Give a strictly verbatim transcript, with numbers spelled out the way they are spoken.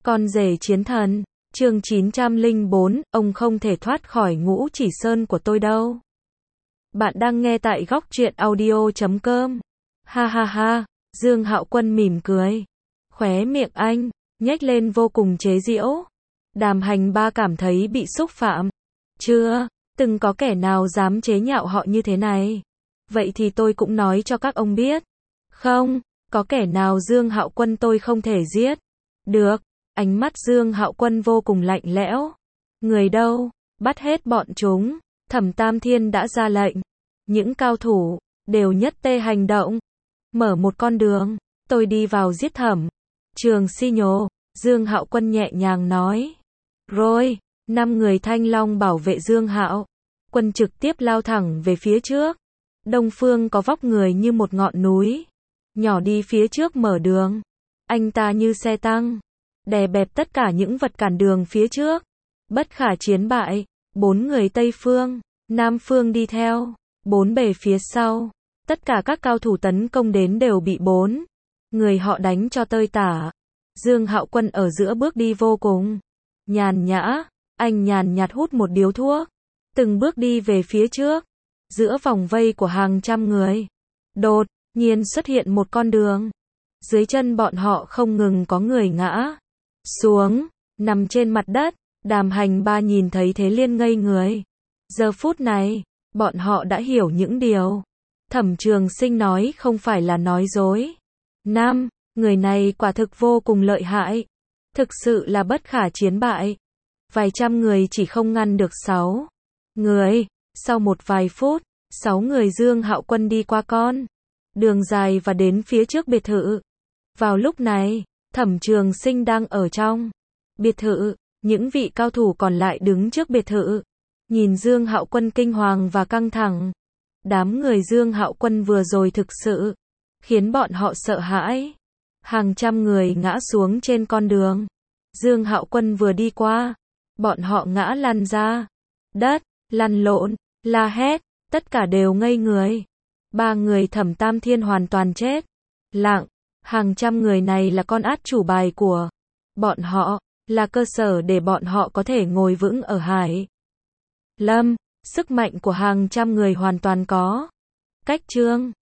Con rể chiến thần, chương chín trăm lẻ bốn, ông không thể thoát khỏi Ngũ Chỉ Sơn của tôi đâu. Bạn đang nghe tại góc truyện audio chấm com. Ha ha ha, Dương Hạo Quân mỉm cười. Khóe miệng anh, nhếch lên vô cùng chế giễu. Đàm Hành Ba cảm thấy bị xúc phạm. Chưa, từng có kẻ nào dám chế nhạo họ như thế này. Vậy thì tôi cũng nói cho các ông biết. Không, có kẻ nào Dương Hạo Quân tôi không thể giết. Được, ánh mắt Dương Hạo Quân vô cùng lạnh lẽo. Người đâu, bắt hết bọn chúng. Thẩm Tam Thiên đã ra lệnh. Những cao thủ, đều nhất tê hành động. Mở một con đường, tôi đi vào giết Thẩm Trường Si nhồ, Dương Hạo Quân nhẹ nhàng nói. Rồi, năm người Thanh Long bảo vệ Dương Hạo Quân trực tiếp lao thẳng về phía trước. Đông Phương có vóc người như một ngọn núi. Nhỏ đi phía trước mở đường. Anh ta như xe tăng. Đè bẹp tất cả những vật cản đường phía trước. Bất khả chiến bại. Bốn người Tây Phương, Nam Phương đi theo. Bốn bề phía sau. Tất cả các cao thủ tấn công đến đều bị bốn người họ đánh cho tơi tả. Dương Hạo Quân ở giữa bước đi vô cùng nhàn nhã. Anh nhàn nhạt hút một điếu thuốc. Từng bước đi về phía trước. Giữa vòng vây của hàng trăm người. Đột nhiên xuất hiện một con đường. Dưới chân bọn họ không ngừng có người ngã xuống, nằm trên mặt đất. Đàm Hành Ba nhìn thấy thế liên ngây người. Giờ phút này, bọn họ đã hiểu những điều Thẩm Trường Sinh nói không phải là nói dối. Nam, người này quả thực vô cùng lợi hại. Thực sự là bất khả chiến bại. Vài trăm người chỉ không ngăn được sáu người. Sau một vài phút, sáu người Dương Hạo Quân đi qua con đường dài và đến phía trước biệt thự. Vào lúc này, Thẩm Trường Sinh đang ở trong biệt thự. Những vị cao thủ còn lại đứng trước biệt thự. Nhìn Dương Hạo Quân kinh hoàng và căng thẳng. Đám người Dương Hạo Quân vừa rồi thực sự khiến bọn họ sợ hãi. Hàng trăm người ngã xuống trên con đường. Dương Hạo Quân vừa đi qua. Bọn họ ngã lăn ra đất, lăn lộn, la hét. Tất cả đều ngây người. Ba người Thẩm Tam Thiên hoàn toàn chết lặng. Hàng trăm người này là con át chủ bài của bọn họ. Là cơ sở để bọn họ có thể ngồi vững ở Hải Lâm. Sức mạnh của hàng trăm người hoàn toàn có cách trương.